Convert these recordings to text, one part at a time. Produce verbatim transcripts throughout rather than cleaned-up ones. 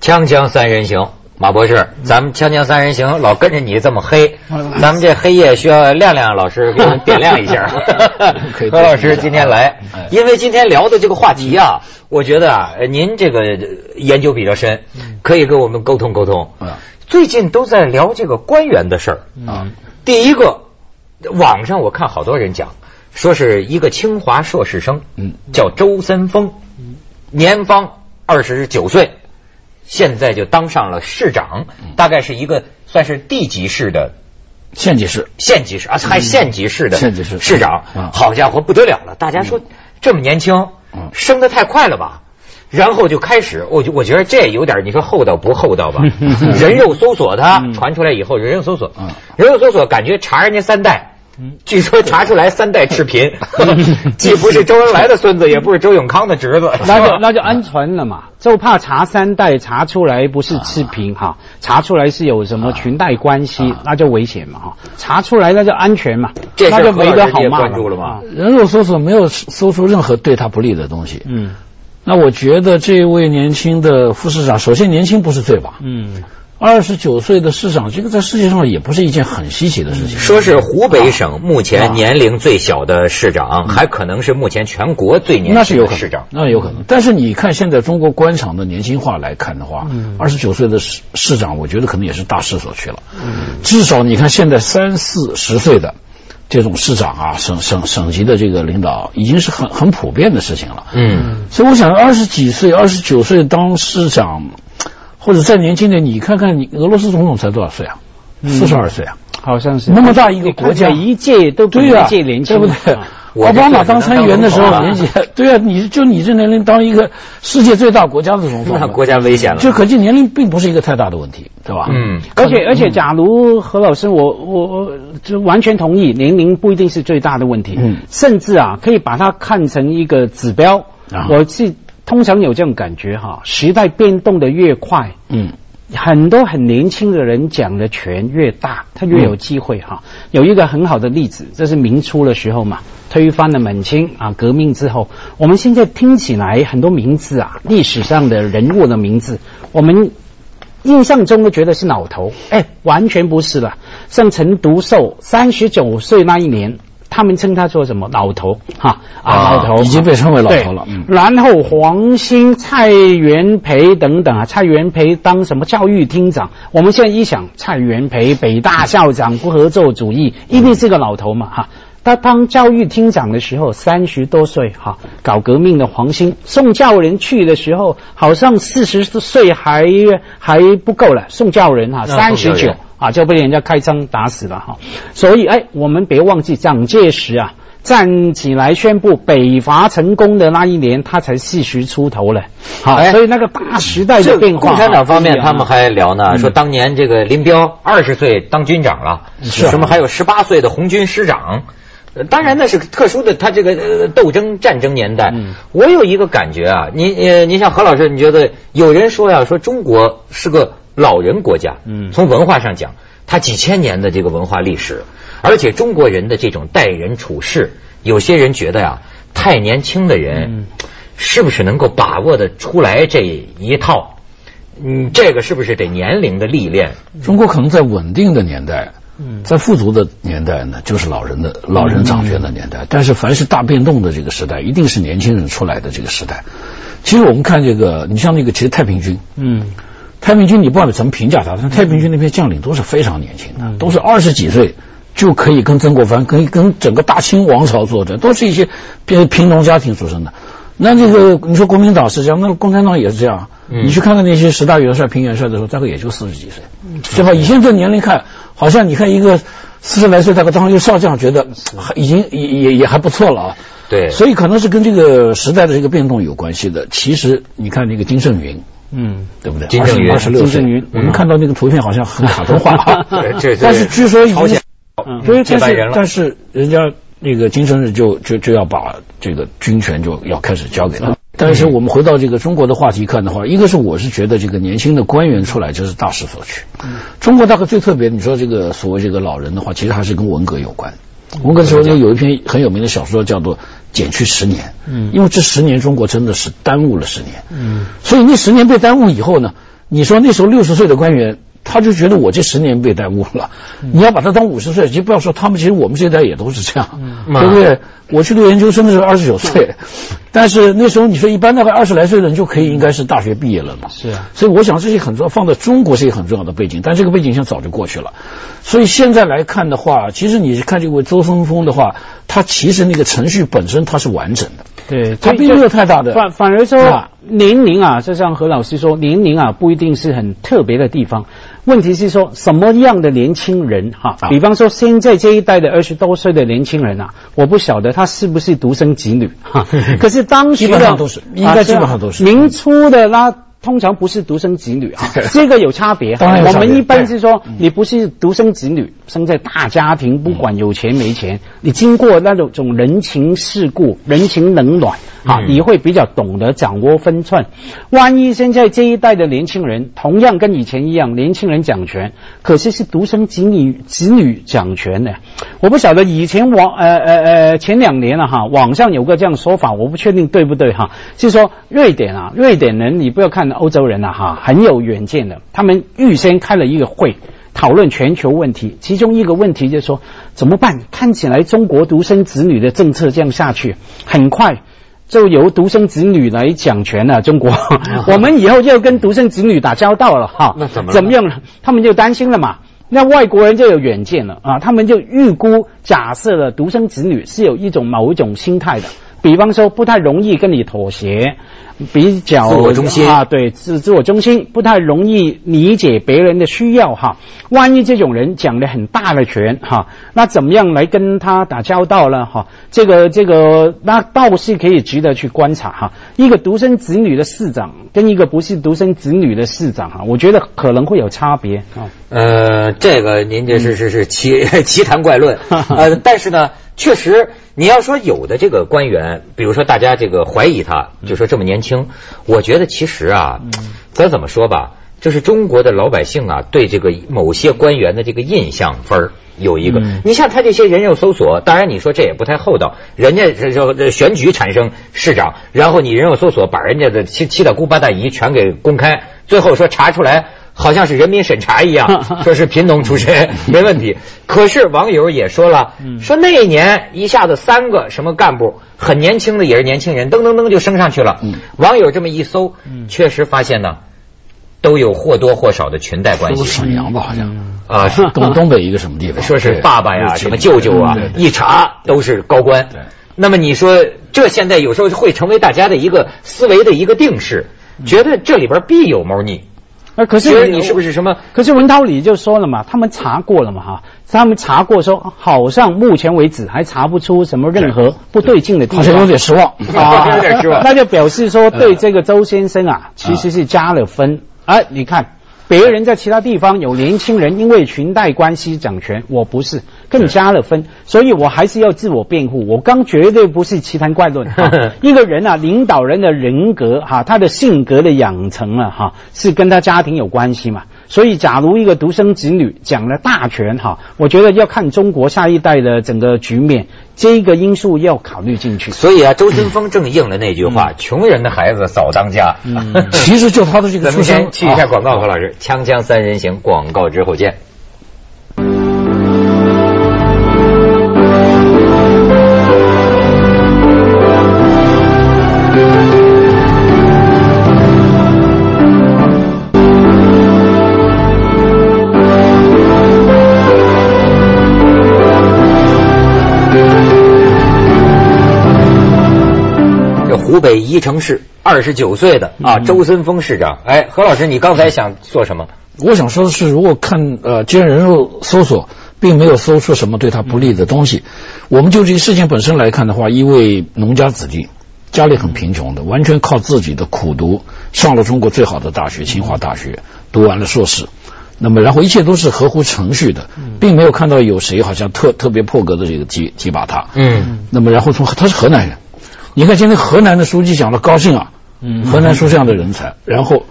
锵锵三人行，马博士，咱们锵锵三人行老跟着你这么黑，咱们这黑夜需要亮亮老师给我们点亮一下。何老师今天来，因为今天聊的这个话题啊，我觉得啊，您这个研究比较深，可以跟我们沟通沟通。最近都在聊这个官员的事儿啊。第一个，网上我看好多人讲，说是一个清华硕士生，嗯，叫周森峰，年方二十九岁。现在就当上了市长，大概是一个算是地级市的县级市， 县级市啊，还县级市的县级市市长，好家伙不得了了！大家说这么年轻，升得太快了吧？然后就开始，我就我觉得这有点你说厚道不厚道吧？人肉搜索他传出来以后，人肉搜索，人肉搜索感觉查人家三代。据说查出来三代赤贫，既不是周恩来的孙子，也不是周永康的侄子， 那就那就安全了嘛，就怕查三代查出来不是赤贫哈、啊，查出来是有什么裙带关系，啊、那就危险嘛哈，查出来那就安全嘛， 这那就没得好骂关注了吗？ 人肉搜索没有搜出任何对他不利的东西，嗯，那我觉得这位年轻的副市长，首先年轻不是罪吧，嗯。二十九岁的市长，这个在世界上也不是一件很稀奇的事情。 说是湖北省目前年龄最小的市长，啊、还可能是目前全国最年轻的市长。 那有可能。但是你看现在中国官场的年轻化来看的话，二十九岁的市市长，我觉得可能也是大势所趋了。嗯、至少你看现在三四十岁的这种市长啊，省省省级的这个领导，已经是很很普遍的事情了。嗯，所以我想二十几岁、二十九岁当市长。或者再年轻点，你看看你俄罗斯总统才多少岁啊？四十二岁啊， 好像是那么大一个国家， 一届都比一届年轻， 对不对？奥巴马当参议员的时候年纪，对啊，你就你这年龄当一个世界最大国家的总统， 那国家危险了。 就可见年龄并不是一个太大的问题，对吧？ 嗯，而且而且，假如何老师，我我我就完全同意，年龄不一定是最大的问题，嗯，甚至啊，可以把它看成一个指标。啊、我是。通常有这种感觉哈，时代变动的越快，嗯，很多很年轻的人讲的权越大，他越有机会哈。嗯、有一个很好的例子，这是明初的时候嘛，推翻了满清啊，革命之后，我们现在听起来很多名字啊，历史上的人物的名字，我们印象中都觉得是老头，哎，完全不是了。像陈独秀三十九岁那一年。他们称他做什么老头哈啊，老头已经被称为老头了。 嗯、然后黄兴、蔡元培等等啊，蔡元培当什么教育厅长？我们现在一想，蔡元培北大校长不合作主义，一定是个老头嘛哈。他当教育厅长的时候三十多岁哈，搞革命的黄兴，宋教仁去的时候好像四十岁还还不够了，宋教仁哈三十九。啊，就被人家开枪打死了哈，所以哎，我们别忘记蒋介石啊，站起来宣布北伐成功的那一年，他才四十出头了。好，哎、所以那个大时代的变化。 共产党方面他们还聊呢，嗯、说当年这个林彪二十岁当军长了，是什么还有十八岁的红军师长。当然那是特殊的，他这个呃斗争战争年代。嗯、我有一个感觉啊，你呃，你像何老师，你觉得有人说呀，说中国是个老人国家，嗯，从文化上讲，它几千年的这个文化历史，而且中国人的这种待人处事，有些人觉得呀，太年轻的人，嗯、是不是能够把握得出来这一套？嗯，这个是不是得年龄的历练？ 中国可能在稳定的年代。在富足的年代呢，就是老人的老人掌权的年代。但是凡是大变动的这个时代，一定是年轻人出来的这个时代。其实我们看这个，你像那个，其实太平军，嗯，太平军你不管怎么评价他，但太平军那边将领都是非常年轻的，嗯、都是二十几岁就可以跟曾国藩、跟跟整个大清王朝作战，都是一些贫农家庭出身的。那这个你说国民党是这样，那共产党也是这样。嗯、你去看看那些十大元帅、平元帅的时候，大概也就四十几岁，对吧？以现在年龄看，好像你看一个四十来岁大概当一个少将，觉得已经也也也还不错了啊。 对， 所以可能是跟这个时代的这个变动有关系的。其实你看那个金圣云，嗯，对不对？ 金正云二十六岁， 嗯、 我们看到那个图片好像很卡通化啊。 对，这但是据说已经， 嗯， 对，但是但是人家那个金正日就就就要把这个军权就要开始交给他。但是我们回到这个中国的话题看的话，一个是我是觉得这个年轻的官员出来这是大势所趋。中国大概最特别，你说这个所谓这个老人的话，其实还是跟文革有关。文革的时候有一篇很有名的小说叫做《减去十年》，嗯，因为这十年中国真的是耽误了十年，嗯，所以那十年被耽误以后呢， 你说那时候六十岁的官员，他就觉得我这十年被耽误了，嗯、你要把他当五十岁，其实不要说他们，其实我们这一代也都是这样，嗯、对不对？我去读研究生的时候二十九岁，嗯、但是那时候你说一般大概二十来岁的人就可以应该是大学毕业了嘛， 是啊， 所以我想这些很重要，放在中国是一个很重要的背景，但这个背景现在早就过去了，所以现在来看的话，其实你看这位周松峰的话，他其实那个程序本身它是完整的， 对， 他并没有太大的， 反反而说、啊、年龄啊，就像何老师说，年龄啊不一定是很特别的地方。问题是说什么样的年轻人哈、啊？比方说现在这一代的二十多岁的年轻人啊，我不晓得他是不是独生子女哈、啊。可是当时的基本上都是，应该基本上都是。 啊、明初的那通常不是独生子女啊，这个有差别。 当然有差别。 我们一般是说你不是独生子女，生在大家庭，不管有钱没钱，你经过那种种人情世故、人情冷暖啊，你会比较懂得掌握分寸。万一现在这一代的年轻人同样跟以前一样，年轻人讲权，可是是独生子女子女讲权的。我不晓得以前网呃呃呃前两年啊哈，网上有个这样说法，我不确定对不对哈，是说瑞典啊，瑞典人你不要看欧洲人啊哈，很有远见的，他们预先开了一个会，讨论全球问题，其中一个问题就是说怎么办？看起来中国独生子女的政策这样下去，很快就由独生子女来讲权了。中国，我们以后就要跟独生子女打交道了哈。 那怎么了？ 怎么样了？他们就担心了嘛。那外国人就有远见了啊，他们就预估假设了独生子女是有一种某一种心态的，比方说不太容易跟你妥协。比较自我中心啊，对，自自我中心，不太容易理解别人的需要哈。万一这种人讲了很大的权哈，那怎么样来跟他打交道呢？哈，这个这个那倒是可以值得去观察哈。一个独生子女的市长跟一个不是独生子女的市长哈，我觉得可能会有差别啊。 呃，这个您这是是是奇奇谈怪论，呃，但是呢。确实，你要说有的这个官员，比如说大家这个怀疑他，就说这么年轻，我觉得其实啊，咱怎么说吧，就是中国的老百姓啊，对这个某些官员的这个印象分儿有一个。你像他这些人肉搜索，当然你说这也不太厚道，人家是说选举产生市长，然后你人肉搜索把人家的七七大姑八大姨全给公开，最后说查出来。好像是人民审查一样，说是贫农出身没问题。可是网友也说了，说那一年一下子三个什么干部很年轻的也是年轻人，噔噔噔就升上去了。网友这么一搜，确实发现呢，都有或多或少的裙带关系。 沈阳吧，好像啊， 是东东北一个什么地方， 说是爸爸呀，什么舅舅啊，一查都是高官。那么你说这现在有时候会成为大家的一个思维的一个定式，觉得这里边必有猫腻。 啊，可是你是不是什么？ 可是文涛里就说了嘛，他们查过了嘛哈，他们查过说，好像目前为止还查不出什么任何不对劲的地方， 好像有点失望啊， 有点失望。 那就表示说对这个周先生啊，其实是加了分。哎、啊，你看。别人在其他地方有年轻人因为裙带关系掌权，我不是，更加了分，所以我还是要自我辩护。我刚绝对不是奇谈怪论、啊、一个人啊，领导人的人格哈、啊，他的性格的养成啊哈，是跟他家庭有关系嘛。所以假如一个独生子女讲了大权哈，我觉得要看中国下一代的整个局面，这个因素要考虑进去。 所以啊，周春峰正应了那句话：穷、嗯、人的孩子早当家。 嗯、其实就他的这个出身。 咱们先去一下广告，何老师，锵锵三人行，广告之后见。湖北宜城市二十九岁的啊，周森峰市长。哎，何老师，你刚才想说什么？ 我想说的是，如果看呃，既然人肉搜索并没有搜出什么对他不利的东西，我们就这个事情本身来看的话，一位农家子弟，家里很贫穷的，完全靠自己的苦读上了中国最好的大学清华大学，读完了硕士。那么然后一切都是合乎程序的，并没有看到有谁好像特特别破格的这个提提拔他。嗯，那么然后从他是河南人。你看，今天河南的书记讲了高兴啊，嗯，河南出这样的人才，然后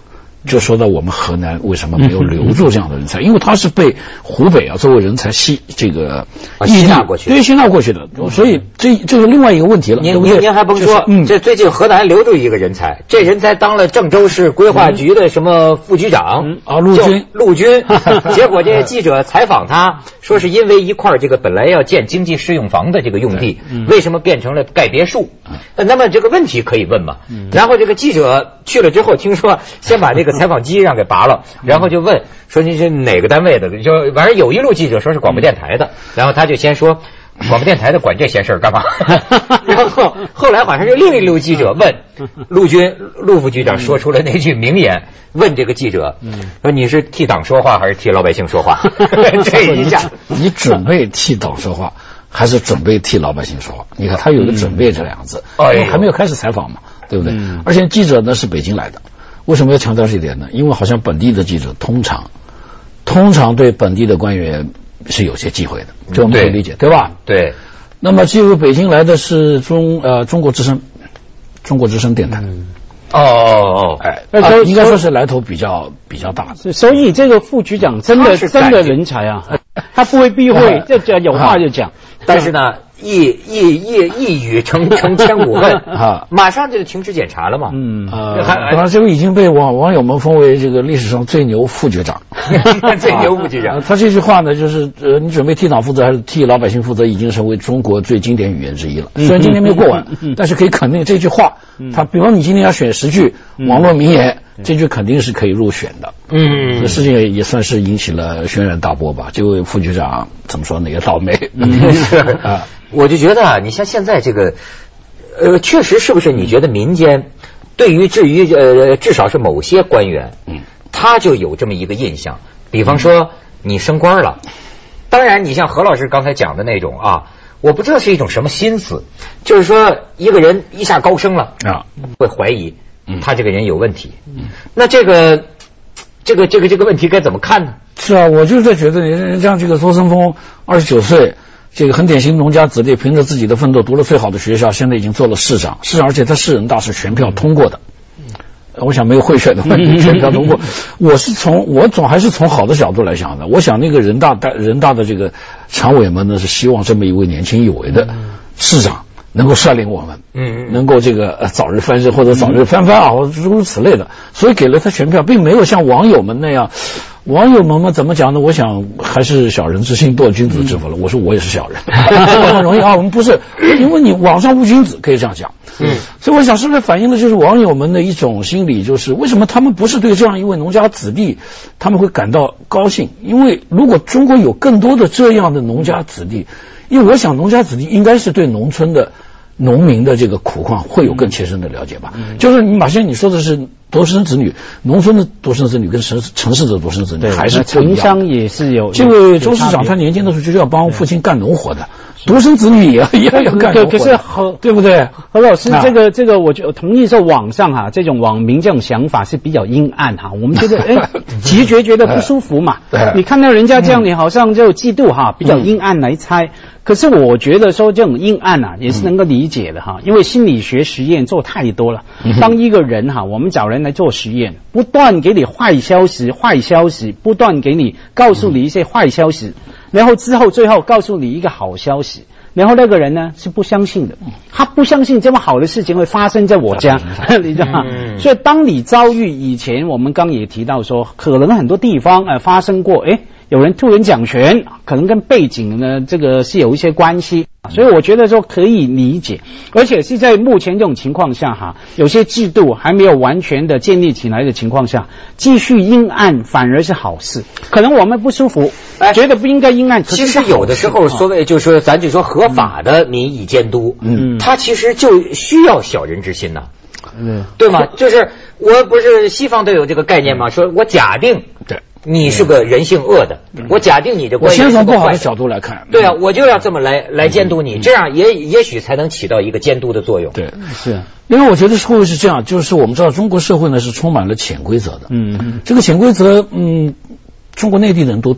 就说到我们河南为什么没有留住这样的人才，因为他是被湖北啊作为人才吸这个吸纳过去， 对，吸纳过去的，所以这这是另外一个问题了。 您您您还甭说，嗯，这最近河南留住一个人才，这人才当了郑州市规划局的什么副局长啊，陆军， 陆军。结果这记者采访他，说是因为一块这个本来要建经济适用房的这个用地，为什么变成了盖别墅？那么这个问题可以问嘛？然后这个记者去了之后，听说先把这个采访机让给拔了，然后就问说你是哪个单位的？就反正有一路记者说是广播电台的，然后他就先说广播电台的管这闲事儿干嘛？然后后来好像是另一路记者问陆军陆副局长说出了那句名言，问这个记者说你是替党说话还是替老百姓说话？这一下你准备替党说话还是准备替老百姓说话？你看他有个准备这两个字，嗯、还没有开始采访嘛，对不对？嗯、而且记者呢是北京来的，为什么要强调这一点呢？因为好像本地的记者通常通常对本地的官员是有些忌讳的，这我们可以理解， 对, 对吧？ 对。 那么这位北京来的是中呃中国之声，中国之声电台。嗯哦哦哦， 哎，啊、应该说是来头比较比较大的。 所以这个副局长真的真的人才啊，他不会避讳，就讲有话就讲。 但是呢，一一一一语成成千古恨啊！马上就停职检查了嘛。嗯啊，他这个已经被网网友们封为这个历史上最牛副局长， 最牛副局长。 他这句话呢，就是呃，你准备替党负责还是替老百姓负责，已经成为中国最经典语言之一了。虽然今天没有过完，但是可以肯定这句话，他比方你今天要选十句网络名言，这句肯定是可以入选的。嗯，这事情也也算是引起了轩然大波吧。这位副局长怎么说呢？也倒霉。 啊，我就觉得啊，你像现在这个，呃，确实是不是？你觉得民间对于至于呃，至少是某些官员，嗯，他就有这么一个印象。比方说你升官了，当然你像何老师刚才讲的那种啊，我不知道是一种什么心思，就是说一个人一下高升了啊，会怀疑他这个人有问题。嗯，那这个这个这个这个问题该怎么看呢？ 是啊，我就是在觉得像这个周森峰二十九岁。这个很典型农家子弟，凭着自己的奋斗读了最好的学校，现在已经做了市长，市长而且他市人大是全票通过的，我想没有贿选的问题，全票通过。我是从我总还是从好的角度来想的，我想那个人大人大的这个常委们呢是希望这么一位年轻有为的市长能够率领我们，嗯，能够这个呃早日翻身或者早日翻番啊，或者诸如此类的，所以给了他全票，并没有像网友们那样。网友们嘛，怎么讲呢？我想还是小人之心，堕君子之腹了。我说我也是小人，很容易啊。我们不是，因为你网上无君子，可以这样讲。嗯，所以我想是不是反映的就是网友们的一种心理，就是为什么他们不是对这样一位农家子弟，他们会感到高兴？因为如果中国有更多的这样的农家子弟，因为我想农家子弟应该是对农村的农民的这个苦况会有更切身的了解吧。嗯、就是你马先你说的是独生子女，农村的独生子女跟城城市的独生子女还是不一样。 城乡也是有。 这位周市长他年轻的时候就是要帮父亲干农活的，独生子女也一样要干农活的。 可是何对不对？ 何老师，这个这个我就同意说网上哈、啊、这种网民这种想法是比较阴暗哈，我们觉得哎直觉觉得不舒服嘛。你看到人家这样，你好像就嫉妒哈，比较阴暗来猜。可是我觉得说这种阴暗啊也是能够理解的哈，因为心理学实验做太多了。当一个人哈，我们找人来做实验，不断给你坏消息、坏消息，不断给你告诉你一些坏消息，然后之后最后告诉你一个好消息，然后那个人呢是不相信的，他不相信这么好的事情会发生在我家，你知道吗？所以当你遭遇以前我们刚也提到说，可能很多地方呃发生过，诶有人突然掌权，可能跟背景呢这个是有一些关系，所以我觉得说可以理解，而且是在目前这种情况下哈，有些制度还没有完全的建立起来的情况下，继续阴暗反而是好事。可能我们不舒服，哎、觉得不应该阴暗， 其实有的时候所谓就是说，咱就说合法的民意监督，嗯，它其实就需要小人之心呐、啊，嗯，对吗？就是我不是西方都有这个概念吗？说我假定对。你是个人性恶的，嗯、我假定你这官员是个坏的， 我先从不好的角度来看， 对啊，我就要这么来来监督你，嗯、这样也也许才能起到一个监督的作用。 对，是。因为我觉得会不会是这样？就是我们知道中国社会呢是充满了潜规则的，嗯嗯，这个潜规则，嗯，中国内地的人都懂，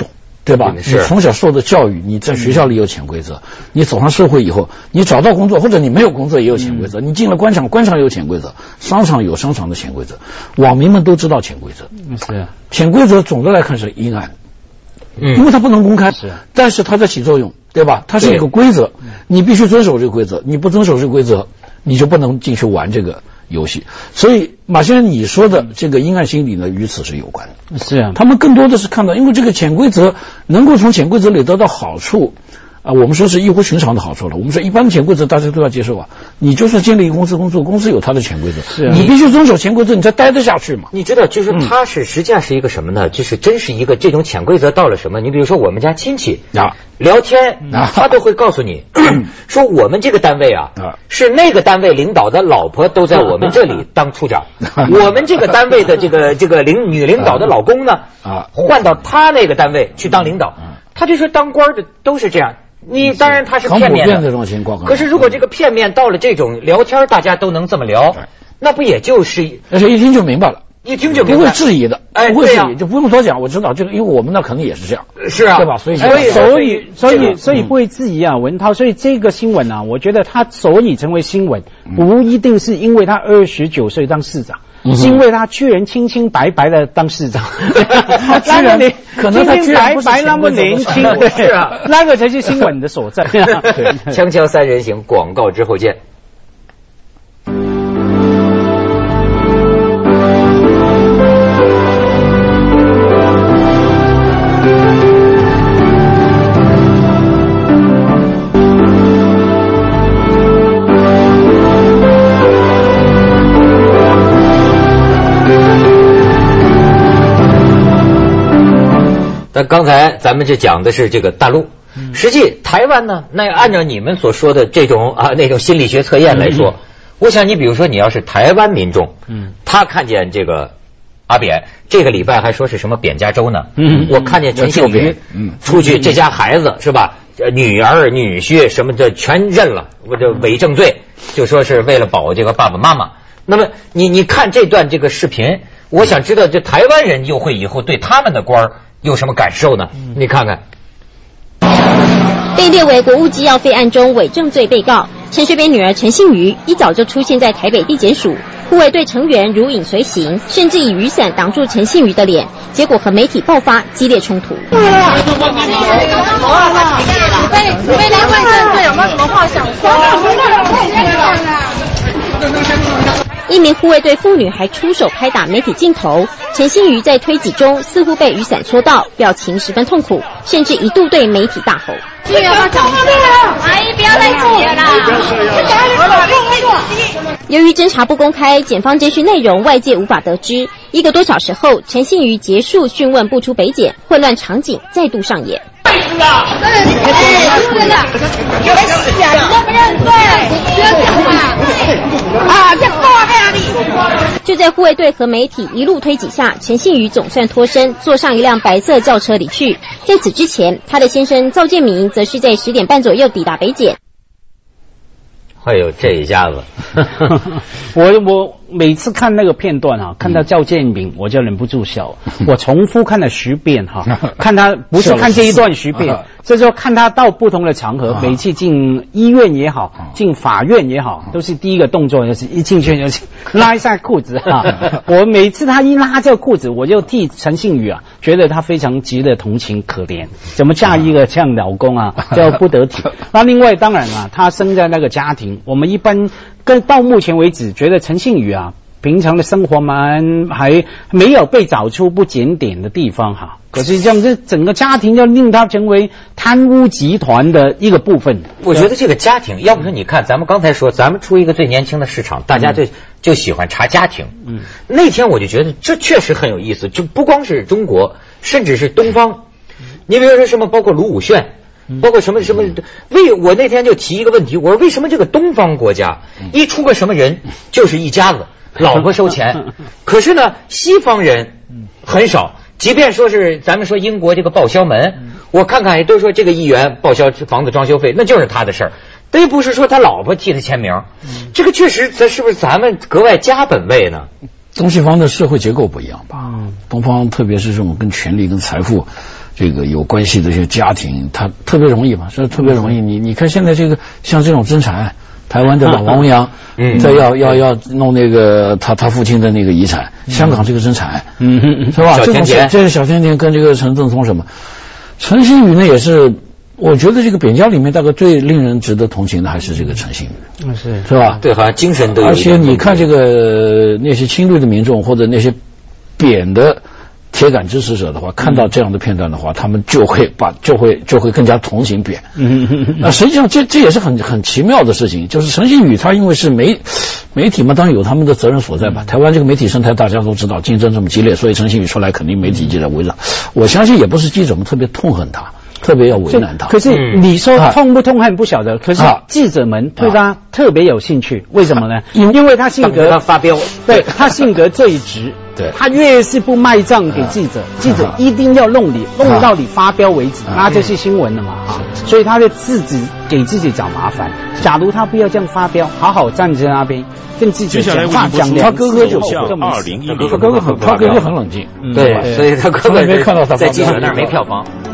对吧？ 是你从小受的教育，你在学校里有潜规则，你走上社会以后，你找到工作或者你没有工作也有潜规则，你进了官场，官场有潜规则，商场有商场的潜规则，网民们都知道潜规则。 是啊， 潜规则总的来看是阴暗， 嗯， 因为它不能公开， 是， 但是它在起作用，对吧？它是一个规则，你必须遵守这个规则，你不遵守这个规则，你就不能进去玩这个游戏。所以马先生你说的这个阴暗心理呢，与此是有关的。 是啊， 他们更多的是看到，因为这个潜规则能够从潜规则里得到好处啊，我们说是异乎寻常的好处了。我们说一般的潜规则大家都要接受啊，你就算建立一个公司工作，公司有它的潜规则， 是啊， 你必须遵守潜规则，你才待得下去嘛。 你知道，就是它是实际上是一个什么呢？就是真是一个这种潜规则到了什么？你比如说我们家亲戚啊聊天，他都会告诉你说我们这个单位啊是那个单位领导的老婆都在我们这里当处长，我们这个单位的这个这个领女领导的老公呢啊换到他那个单位去当领导，他就说当官的都是这样。你当然他是片面的这种情况， 可是如果这个片面到了这种聊天，大家都能这么聊，那不也就是？ 而且一听就明白了， 一听就明白不会质疑的， 哎， 不会质疑，就不用多讲，我知道这个，因为我们那可能也是这样， 是啊， 对吧？所以所以所以所以所以不会质疑啊，文涛。所以这个新闻啊，我觉得他所以成为新闻，不一定是因为他二十九岁当市长。是因为他居然清清白白的当市长， 他居然可能他居然白白那么年轻， 是啊， 那个才是新闻的所在。 锵锵三人行，广告之后见。那刚才咱们这讲的是这个大陆，实际台湾呢，那按照你们所说的这种啊那种心理学测验来说，我想你比如说你要是台湾民众，嗯，他看见这个阿扁这个礼拜还说是什么扁家州呢，嗯，我看见陈庆云，嗯，出去这家孩子是吧，女儿女婿什么的全认了，我这伪证罪，就说是为了保这个爸爸妈妈。那么你你看这段这个视频，我想知道这台湾人又会以后对他们的官儿有什么感受呢？你看看， 被列为国务机要费案中伪证罪被告陈水扁女儿陈幸瑜，一早就出现在台北地检署，护卫队成员如影随形，甚至以雨伞挡住陈幸瑜的脸，结果和媒体爆发激烈冲突。对，你们来问证队有没有什么话想说？一名护卫队妇女还出手拍打媒体镜头，陈幸瑜在推挤中似乎被雨伞戳到，表情十分痛苦，甚至一度对媒体大吼：“阿姨不要再挤了啦！”由于侦查不公开，检方监讯内容外界无法得知。一个多小时后，陈幸瑜结束讯问，不出北检，混乱场景再度上演。就在护卫队和媒体一路推挤下，陈幸瑜总算脱身，坐上一辆白色轿车离去。在此之前，他的先生赵建明则是在十点半左右抵达北检。 哎呦，这一下子， 我我每次看那个片段啊，看到赵建明，我就忍不住笑。我重复看了十遍哈，看他不是看这一段十遍，这就看他到不同的场合，每次进医院也好，进法院也好，都是第一个动作就是一进去就是拉一下裤子啊。我每次他一拉这个裤子，我就替陈幸瑜啊，觉得他非常值得同情可怜，怎么嫁一个这样老公啊，叫不得体。那另外当然啊，他生在那个家庭。我们一般跟到目前为止觉得陈幸瑜啊，平常的生活蛮还没有被找出不检点的地方哈。可是这样，这整个家庭要令他成为贪污集团的一个部分。 我觉得这个家庭，要不说你看，咱们刚才说，咱们出一个最年轻的市场，大家就、嗯、就喜欢查家庭。嗯，那天我就觉得这确实很有意思，就不光是中国，甚至是东方。你比如说什么，包括卢武铉。包括什么什么，为我那天就提一个问题，我说为什么这个东方国家一出个什么人就是一家子，老婆收钱，可是呢西方人很少，即便说是咱们说英国这个报销门，我看看也都说这个议员报销房子装修费，那就是他的事儿，但不是说他老婆替他签名，这个确实咱是不是咱们格外加本位呢？ 东西方的社会结构不一样吧，东方特别是这种跟权力跟财富这个有关系的这些家庭，他特别容易嘛，是特别容易。你你看现在这个像这种争产，台湾的王文洋，嗯，再要要要弄那个他他父亲的那个遗产，香港这个争产，嗯，是吧？ 小甜甜， 这是小甜甜跟这个陈振聪什么？陈星宇呢也是。我觉得这个扁家里面大概最令人值得同情的还是这个陈星宇， 嗯是是吧？ 对，好像精神都有。 而且你看这个那些亲绿的民众或者那些扁的铁杆支持者的话，看到这样的片段的话，他们就会把就会就会更加同情扁。嗯那实际上这这也是很很奇妙的事情，就是陈星宇他因为是媒媒体嘛，当然有他们的责任所在吧。台湾这个媒体生态大家都知道，竞争这么激烈，所以陈星宇出来肯定媒体就在围绕。我相信也不是记者们特别痛恨他。特别要为难他， 可是你说痛不痛恨不晓得，可是记者们对他特别有兴趣，为什么呢？因为他性格他发飙， 对他性格最直， 对他越是不卖账给记者，记者一定要弄你，弄到你发飙为止，那就是新闻了嘛哈。所以他就自己给自己找麻烦。假如他不要这样发飙，好好站在那边跟记者讲话讲两，他哥哥就二零一零，他哥哥很他哥哥很冷静， 对，所以他哥哥在记者那儿没票房。